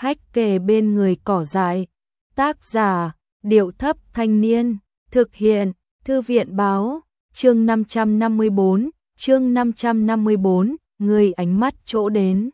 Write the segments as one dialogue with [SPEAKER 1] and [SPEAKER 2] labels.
[SPEAKER 1] hách kề bên người cỏ dại. Tác giả, Điệu Thấp Thanh Niên. Thực hiện, Thư viện Báo. Chương 554, người ánh mắt chỗ đến.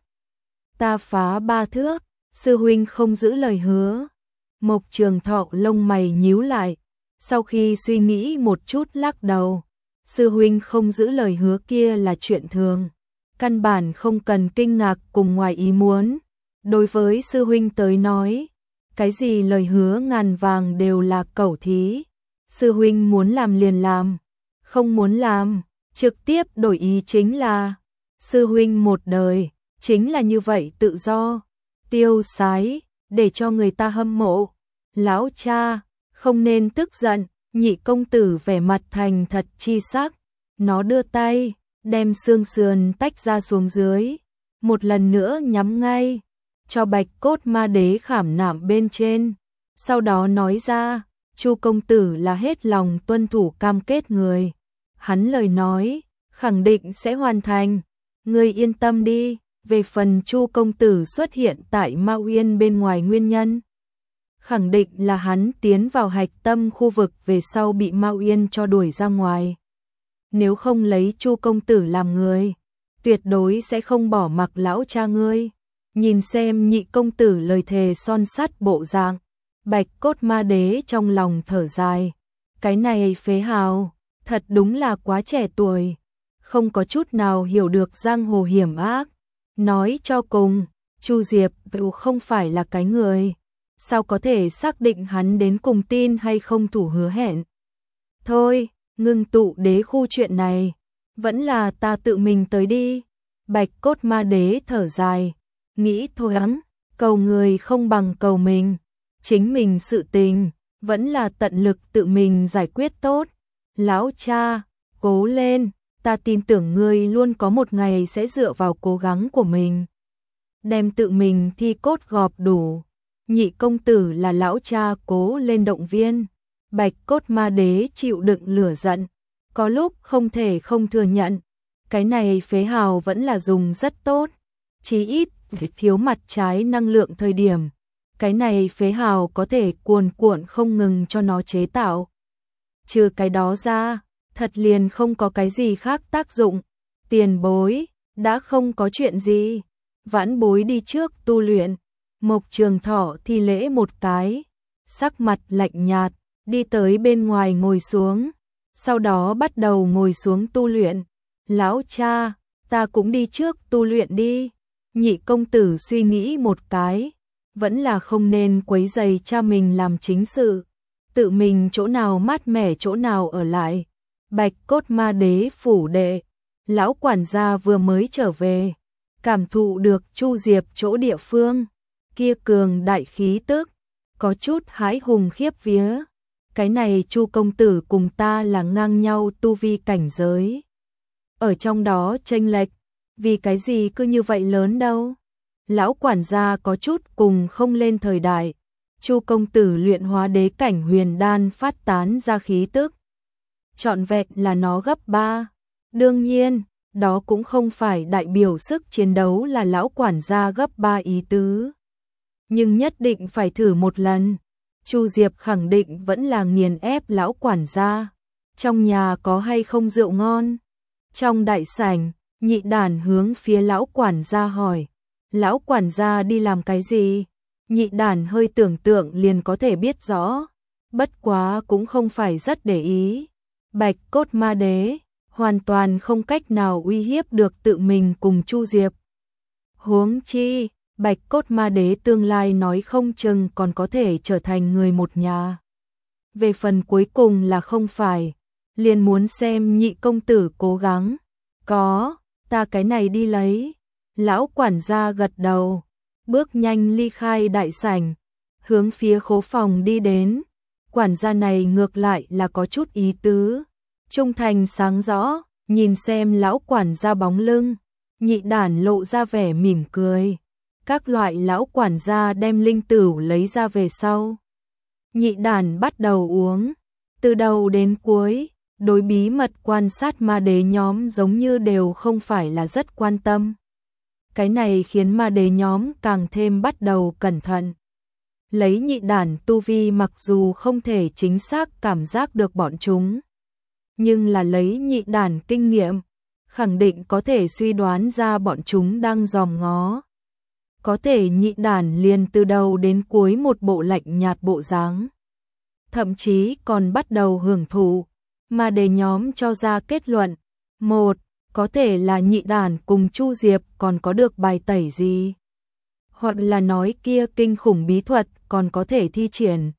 [SPEAKER 1] Ta phá 3 thước, sư huynh không giữ lời hứa. Mộc Trường Thọ lông mày nhíu lại, sau khi suy nghĩ một chút lắc đầu. Sư huynh không giữ lời hứa kia là chuyện thường, căn bản không cần kinh ngạc cùng ngoài ý muốn. Đối với sư huynh tới nói, cái gì lời hứa ngàn vàng đều là cẩu thí. Sư huynh muốn làm liền làm, không muốn làm, trực tiếp đổi ý chính là. Sư huynh một đời, chính là như vậy tự do, tiêu sái, để cho người ta hâm mộ. Lão cha, không nên tức giận, Nhị công tử vẻ mặt thành thật chi sắc. Nó đưa tay, đem xương sườn tách ra xuống dưới, một lần nữa nhắm ngay, cho Bạch Cốt Ma Đế khảm nạm bên trên. Sau đó nói ra, Chu công tử là hết lòng tuân thủ cam kết người. Hắn lời nói, khẳng định sẽ hoàn thành. Ngươi yên tâm đi, về phần Chu công tử xuất hiện tại Ma Uyên bên ngoài nguyên nhân, khẳng định là hắn tiến vào hạch tâm khu vực về sau bị Ma Uyên cho đuổi ra ngoài. Nếu không lấy Chu công tử làm người, tuyệt đối sẽ không bỏ mặc lão cha ngươi. Nhìn xem Nhị công tử lời thề son sắt bộ dạng, Bạch Cốt Ma Đế trong lòng thở dài. Cái này phế hào, thật đúng là quá trẻ tuổi, không có chút nào hiểu được giang hồ hiểm ác. Nói cho cùng, Chu Diệp không phải là cái người, sao có thể xác định hắn đến cùng tin hay không thủ hứa hẹn. Thôi, ngưng tụ đế khu chuyện này, vẫn là ta tự mình tới đi. Bạch Cốt Ma Đế thở dài, nghĩ thôi hắn, cầu người không bằng cầu mình, chính mình sự tình, vẫn là tận lực tự mình giải quyết tốt. Lão cha, cố lên, ta tin tưởng ngươi luôn có một ngày sẽ dựa vào cố gắng của mình, đem tự mình thi cốt gọp đủ. Nhị công tử là lão cha cố lên động viên. Bạch Cốt Ma Đế chịu đựng lửa giận, có lúc không thể không thừa nhận, cái này phế hào vẫn là dùng rất tốt, chí ít thiếu mặt trái năng lượng thời điểm, cái này phế hào có thể cuồn cuộn không ngừng cho nó chế tạo. Trừ cái đó ra, thật liền không có cái gì khác tác dụng. Tiền bối, đã không có chuyện gì, vãn bối đi trước tu luyện. Mộc Trường Thọ thi lễ một cái, sắc mặt lạnh nhạt, đi tới bên ngoài ngồi xuống, sau đó bắt đầu ngồi xuống tu luyện. Lão cha, ta cũng đi trước tu luyện đi. Nhị công tử suy nghĩ một cái, vẫn là không nên quấy rầy cha mình làm chính sự, tự mình chỗ nào mát mẻ chỗ nào ở lại. Bạch Cốt Ma Đế phủ đệ, lão quản gia vừa mới trở về, cảm thụ được Chu Diệp chỗ địa phương kia cường đại khí tức, có chút hãi hùng khiếp vía. Cái này Chu công tử cùng ta là ngang nhau tu vi cảnh giới, ở trong đó chênh lệch, vì cái gì cứ như vậy lớn đâu. Lão quản gia có chút cùng không lên thời đại. Chu công tử luyện hóa đế cảnh huyền đan phát tán ra khí tức, trọn vẹn là nó gấp 3. Đương nhiên, đó cũng không phải đại biểu sức chiến đấu là lão quản gia gấp 3 ý tứ, nhưng nhất định phải thử một lần. Chu Diệp khẳng định vẫn là nghiền ép lão quản gia. Trong nhà có hay không rượu ngon? Trong đại sảnh, Nhị Đản hướng phía lão quản gia hỏi. Lão quản gia đi làm cái gì? Nhị Đản hơi tưởng tượng liền có thể biết rõ, bất quá cũng không phải rất để ý. Bạch Cốt Ma Đế hoàn toàn không cách nào uy hiếp được tự mình cùng Chu Diệp. Huống chi, Bạch Cốt Ma Đế tương lai nói không chừng còn có thể trở thành người một nhà. Về phần cuối cùng là không phải, liền muốn xem Nhị công tử cố gắng. Có, ta cái này đi lấy. Lão quản gia gật đầu, bước nhanh ly khai đại sảnh, hướng phía khố phòng đi đến. Quản gia này ngược lại là có chút ý tứ, trung thành sáng rõ, nhìn xem lão quản gia bóng lưng, Nhị Đản lộ ra vẻ mỉm cười. Các loại lão quản gia đem linh tửu lấy ra về sau, Nhị Đản bắt đầu uống, từ đầu đến cuối, đối bí mật quan sát ma đế nhóm giống như đều không phải là rất quan tâm. Cái này khiến ma đế nhóm càng thêm bắt đầu cẩn thận. Lấy nhị đản tu vi mặc dù không thể chính xác cảm giác được bọn chúng, nhưng là lấy nhị đản kinh nghiệm, khẳng định có thể suy đoán ra bọn chúng đang dòm ngó. Có thể nhị đản liền từ đầu đến cuối một bộ lạnh nhạt bộ dáng, thậm chí còn bắt đầu hưởng thụ, mà để nhóm cho ra kết luận. Một, có thể là nhị đản cùng Chu Diệp còn có được bài tẩy gì, hoặc là nói kia kinh khủng bí thuật còn có thể thi triển.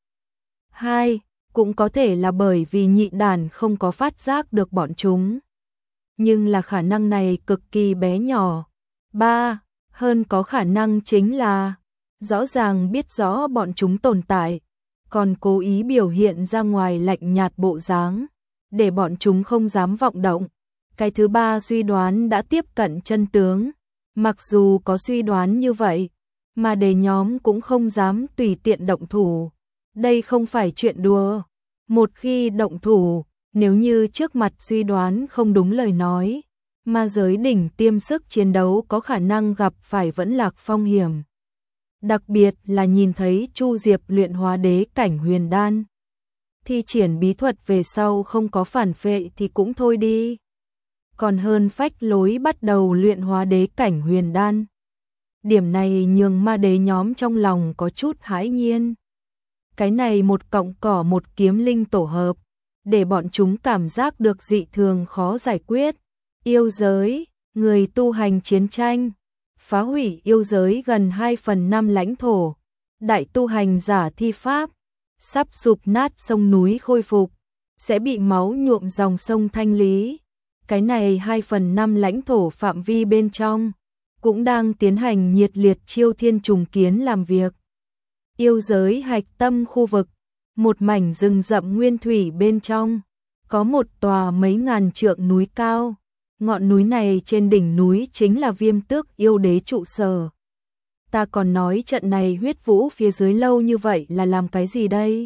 [SPEAKER 1] Hai, cũng có thể là bởi vì nhị đản không có phát giác được bọn chúng, nhưng là khả năng này cực kỳ bé nhỏ. Ba, hơn có khả năng chính là rõ ràng biết rõ bọn chúng tồn tại, còn cố ý biểu hiện ra ngoài lạnh nhạt bộ dáng, để bọn chúng không dám vọng động. Cái thứ ba suy đoán đã tiếp cận chân tướng, mặc dù có suy đoán như vậy, mà để nhóm cũng không dám tùy tiện động thủ. Đây không phải chuyện đùa, một khi động thủ, nếu như trước mặt suy đoán không đúng lời nói, ma giới đỉnh tiêm sức chiến đấu có khả năng gặp phải vẫn lạc phong hiểm. Đặc biệt là nhìn thấy Chu Diệp luyện hóa đế cảnh huyền đan, thi triển bí thuật về sau không có phản phệ thì cũng thôi đi, còn hơn phách lối bắt đầu luyện hóa đế cảnh huyền đan. Điểm này nhường ma đế nhóm trong lòng có chút hãi nhiên. Cái này một cọng cỏ một kiếm linh tổ hợp, để bọn chúng cảm giác được dị thường khó giải quyết. Yêu giới, người tu hành chiến tranh, phá hủy yêu giới gần 2/5 lãnh thổ, đại tu hành giả thi pháp, sắp sụp nát sông núi khôi phục, sẽ bị máu nhuộm dòng sông thanh lý. Cái này 2/5 lãnh thổ phạm vi bên trong, cũng đang tiến hành nhiệt liệt chiêu thiên trùng kiến làm việc. Yêu giới hạch tâm khu vực, một mảnh rừng rậm nguyên thủy bên trong, có một tòa mấy ngàn trượng núi cao. Ngọn núi này trên đỉnh núi chính là Viêm Tước yêu đế trụ sở. Ta còn nói trận này huyết vũ phía dưới lâu như vậy là làm cái gì đây?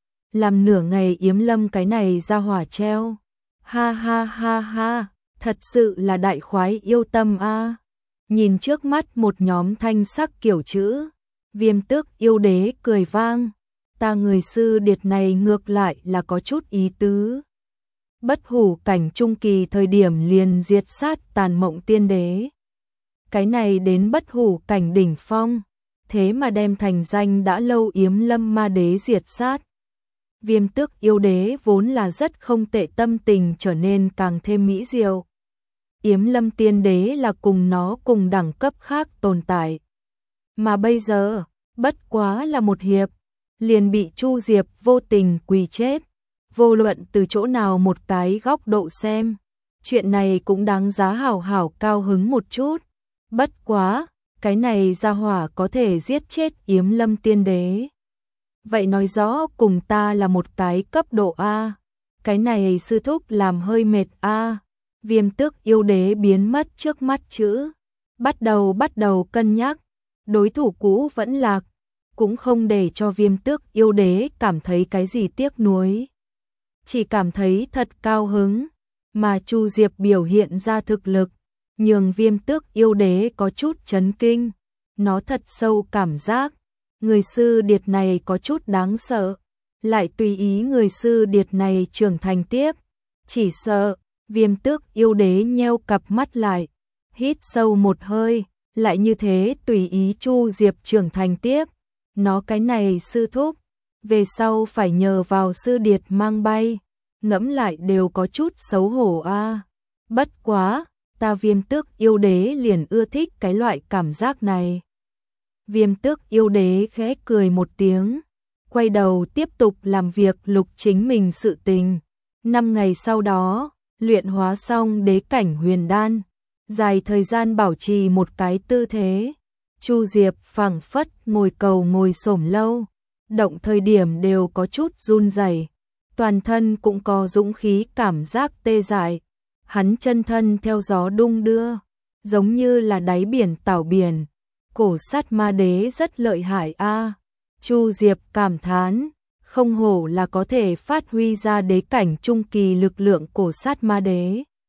[SPEAKER 1] Làm nửa ngày Yếm Lâm cái này ra hỏa treo. Ha ha ha ha, thật sự là đại khoái yêu tâm a. Nhìn trước mắt một nhóm thanh sắc kiểu chữ, Viêm Tước yêu đế cười vang. Ta người sư điệt này ngược lại là có chút ý tứ. Bất hủ cảnh trung kỳ thời điểm liền diệt sát Tàn Mộng tiên đế. Cái này đến bất hủ cảnh đỉnh phong, thế mà đem thành danh đã lâu Yếm Lâm ma đế diệt sát. Viêm Tước yêu đế vốn là rất không tệ, tâm tình trở nên càng thêm mỹ diệu. Yếm Lâm tiên đế là cùng nó cùng đẳng cấp khác tồn tại. Mà bây giờ, bất quá là một hiệp, liền bị Chu Diệp vô tình quỳ chết. Vô luận từ chỗ nào một cái góc độ xem, chuyện này cũng đáng giá hảo hảo cao hứng một chút. Bất quá, cái này ra hỏa có thể giết chết Yếm Lâm tiên đế. Vậy nói rõ cùng ta là một cái cấp độ A. Cái này sư thúc làm hơi mệt A. Viêm Tước yêu đế biến mất trước mắt chữ. Bắt đầu cân nhắc. Đối thủ cũ vẫn lạc. Cũng không để cho Viêm Tước yêu đế cảm thấy cái gì tiếc nuối. Chỉ cảm thấy thật cao hứng. Mà Chu Diệp biểu hiện ra thực lực, nhường Viêm Tước yêu đế có chút chấn kinh. Nó thật sâu cảm giác, người sư điệt này có chút đáng sợ. Lại tùy ý người sư điệt này trưởng thành tiếp. Chỉ sợ, Viêm Tước yêu đế nheo cặp mắt lại, hít sâu một hơi, lại như thế tùy ý Chu Diệp trưởng thành tiếp. Nó cái này sư thúc, về sau phải nhờ vào sư điệt mang bay. Ngẫm lại đều có chút xấu hổ a. Bất quá, ta Viêm Tước yêu đế liền ưa thích cái loại cảm giác này. Viêm Tước yêu đế khẽ cười một tiếng, quay đầu tiếp tục làm việc lục chính mình sự tình. 5 ngày sau đó, luyện hóa xong đế cảnh huyền đan, dài thời gian bảo trì một cái tư thế. Chu Diệp phảng phất ngồi cầu ngồi xổm lâu, động thời điểm đều có chút run rẩy, toàn thân cũng có dũng khí cảm giác tê dại. Hắn chân thân theo gió đung đưa, giống như là đáy biển tảo biển. Cổ sát ma đế rất lợi hại a. Chu Diệp cảm thán, không hổ là có thể phát huy ra đế cảnh trung kỳ lực lượng cổ sát ma đế.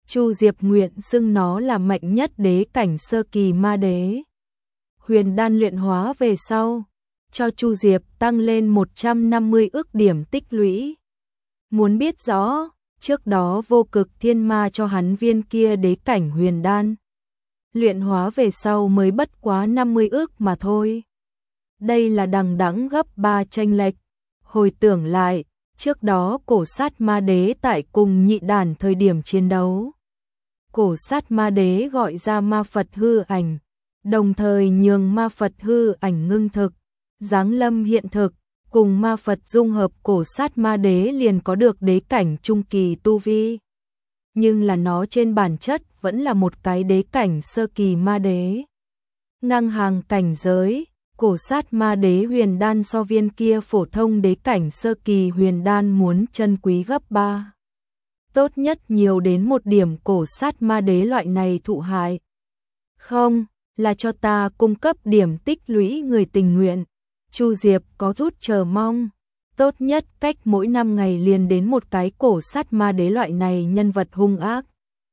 [SPEAKER 1] Chu Diệp nguyện xưng nó là mạnh nhất đế cảnh sơ kỳ ma đế. Huyền đan luyện hóa về sau, cho Chu Diệp tăng lên 150 ức điểm tích lũy. Muốn biết rõ, trước đó Vô Cực Thiên Ma cho hắn viên kia đế cảnh huyền đan. Luyện hóa về sau mới bất quá 50 ức mà thôi. Đây là đằng đẵng gấp 3 chênh lệch. Hồi tưởng lại, trước đó cổ sát ma đế tại cùng Nhị Đản thời điểm chiến đấu. Cổ sát ma đế gọi ra ma Phật hư ảnh, đồng thời nhường ma Phật hư ảnh ngưng thực, giáng lâm hiện thực, cùng ma Phật dung hợp, cổ sát ma đế liền có được đế cảnh trung kỳ tu vi. Nhưng là nó trên bản chất vẫn là một cái đế cảnh sơ kỳ ma đế. Ngang hàng cảnh giới, cổ sát ma đế huyền đan so viên kia phổ thông đế cảnh sơ kỳ huyền đan muốn chân quý gấp 3. Tốt nhất nhiều đến một điểm cổ sát ma đế loại này thụ hại. Không, là cho ta cung cấp điểm tích lũy người tình nguyện. Chu Diệp có chút chờ mong. Tốt nhất cách mỗi 5 ngày liền đến một cái cổ sát ma đế loại này nhân vật hung ác.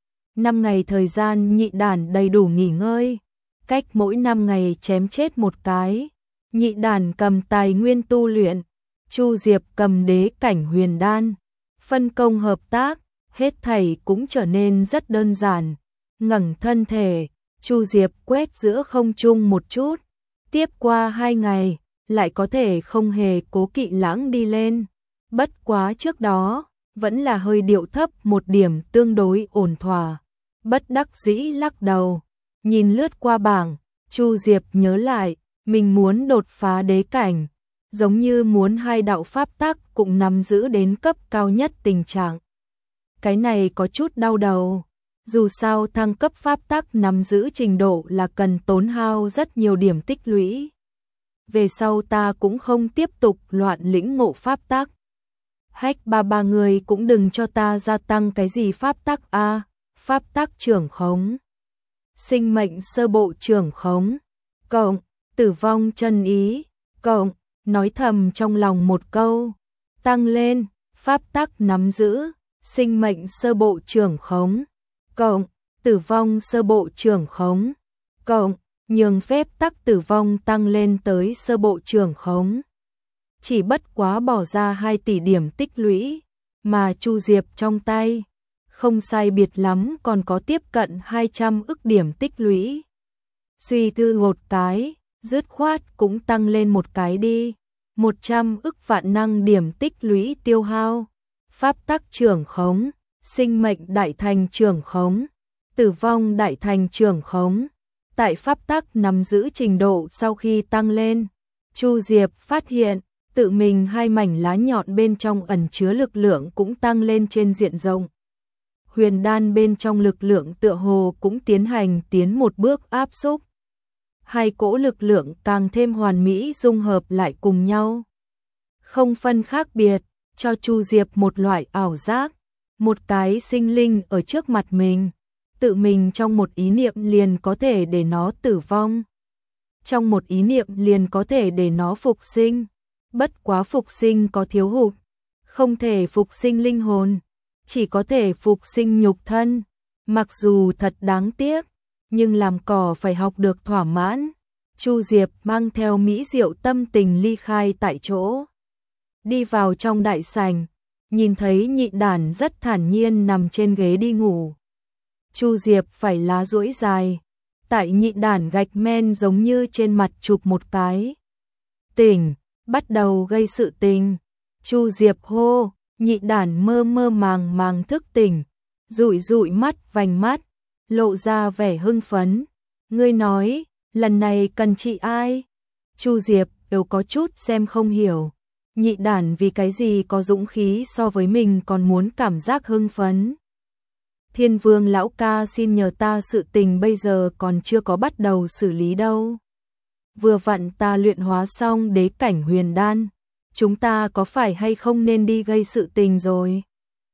[SPEAKER 1] 5 ngày thời gian Nhị Đản đầy đủ nghỉ ngơi. Cách mỗi 5 ngày chém chết một cái. Nhị Đản cầm tài nguyên tu luyện. Chu Diệp cầm đế cảnh huyền đan. Phân công hợp tác, hết thảy cũng trở nên rất đơn giản. Ngẩng thân thể, Chu Diệp quét giữa không trung một chút. Tiếp qua 2 ngày, lại có thể không hề cố kỵ lãng đi lên. Bất quá trước đó, vẫn là hơi điệu thấp một điểm tương đối ổn thỏa. Bất đắc dĩ lắc đầu, nhìn lướt qua bảng, Chu Diệp nhớ lại, mình muốn đột phá đế cảnh, giống như muốn hai đạo pháp tắc cũng nắm giữ đến cấp cao nhất tình trạng. Cái này có chút đau đầu, dù sao thăng cấp pháp tắc nắm giữ trình độ là cần tốn hao rất nhiều điểm tích lũy. Về sau ta cũng không tiếp tục loạn lĩnh ngộ pháp tắc. Hách ba người cũng đừng cho ta gia tăng cái gì pháp tắc a, pháp tắc trưởng khống, sinh mệnh sơ bộ trưởng khống, cộng tử vong chân ý, cộng nói thầm trong lòng một câu, tăng lên pháp tắc nắm giữ, sinh mệnh sơ bộ trưởng khống, cộng tử vong sơ bộ trưởng khống, cộng nhường phép tắc tử vong tăng lên tới sơ bộ trưởng khống. Chỉ bất quá bỏ ra 2 tỷ điểm tích lũy, mà Chu Diệp trong tay, không sai biệt lắm còn có tiếp cận 200 ức điểm tích lũy. Suy tư một cái, dứt khoát cũng tăng lên một cái đi, 100 ức vạn năng điểm tích lũy tiêu hao, pháp tắc trưởng khống, sinh mệnh đại thành trưởng khống, tử vong đại thành trưởng khống. Tại pháp tắc nắm giữ trình độ sau khi tăng lên, Chu Diệp phát hiện tự mình 2 mảnh lá nhọn bên trong ẩn chứa lực lượng cũng tăng lên trên diện rộng. Huyền đan bên trong lực lượng tựa hồ cũng tiến một bước áp xúc. 2 cỗ lực lượng càng thêm hoàn mỹ dung hợp lại cùng nhau. Không phân khác biệt, cho Chu Diệp một loại ảo giác, một cái sinh linh ở trước mặt mình. Tự mình trong một ý niệm liền có thể để nó tử vong. Trong một ý niệm liền có thể để nó phục sinh. Bất quá phục sinh có thiếu hụt, không thể phục sinh linh hồn, chỉ có thể phục sinh nhục thân. Mặc dù thật đáng tiếc, nhưng làm cỏ phải học được thỏa mãn. Chu Diệp mang theo mỹ diệu tâm tình ly khai tại chỗ. Đi vào trong đại sảnh, nhìn thấy Nhị Đản rất thản nhiên nằm trên ghế đi ngủ. Chu Diệp phải lá duỗi dài, tại Nhị Đản gạch men giống như trên mặt chụp một cái. Tỉnh, bắt đầu gây sự tình. Chu Diệp hô, Nhị Đản mơ mơ màng màng thức tỉnh, dụi dụi mắt vành mắt, lộ ra vẻ hưng phấn. Ngươi nói, lần này cần trị ai? Chu Diệp đều có chút xem không hiểu. Nhị Đản vì cái gì có dũng khí so với mình còn muốn cảm giác hưng phấn. Thiên Vương lão ca xin nhờ ta sự tình bây giờ còn chưa có bắt đầu xử lý đâu. Vừa vặn ta luyện hóa xong đế cảnh huyền đan, chúng ta có phải hay không nên đi gây sự tình rồi?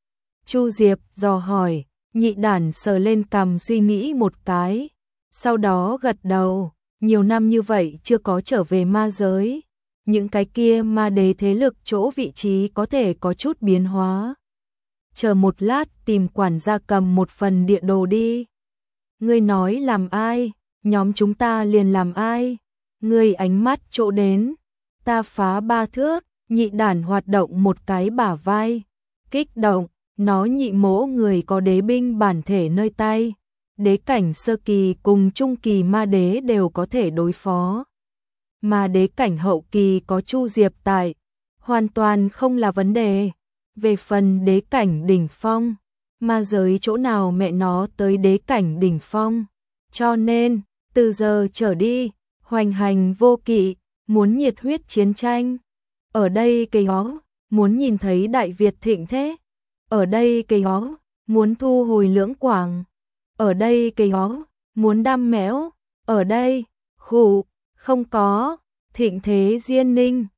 [SPEAKER 1] Chu Diệp dò hỏi, Nhị Đản sờ lên cằm suy nghĩ một cái, sau đó gật đầu, nhiều năm như vậy chưa có trở về ma giới, những cái kia ma đế thế lực chỗ vị trí có thể có chút biến hóa. chờ một lát tìm quản gia cầm một phần địa đồ đi. Ngươi nói làm ai, nhóm chúng ta liền làm ai. Ngươi ánh mắt chỗ đến, ta phá 3 thước, Nhị Đản hoạt động một cái bả vai, kích động, nó Nhị mỗ người có đế binh bản thể nơi tay, đế cảnh sơ kỳ cùng trung kỳ ma đế đều có thể đối phó. Mà đế cảnh hậu kỳ có Chu Diệp tại, hoàn toàn không là vấn đề. Về phần đế cảnh đỉnh phong, ma giới chỗ nào mẹ nó tới đế cảnh đỉnh phong. Cho nên, từ giờ trở đi, hoành hành vô kỵ, muốn nhiệt huyết chiến tranh. Ở đây cây hó, muốn nhìn thấy Đại Việt thịnh thế. Ở đây cây hó, muốn thu hồi Lưỡng Quảng. Ở đây cây hó, muốn đam mẽo. Ở đây, khủ, không có, thịnh thế Diên Ninh.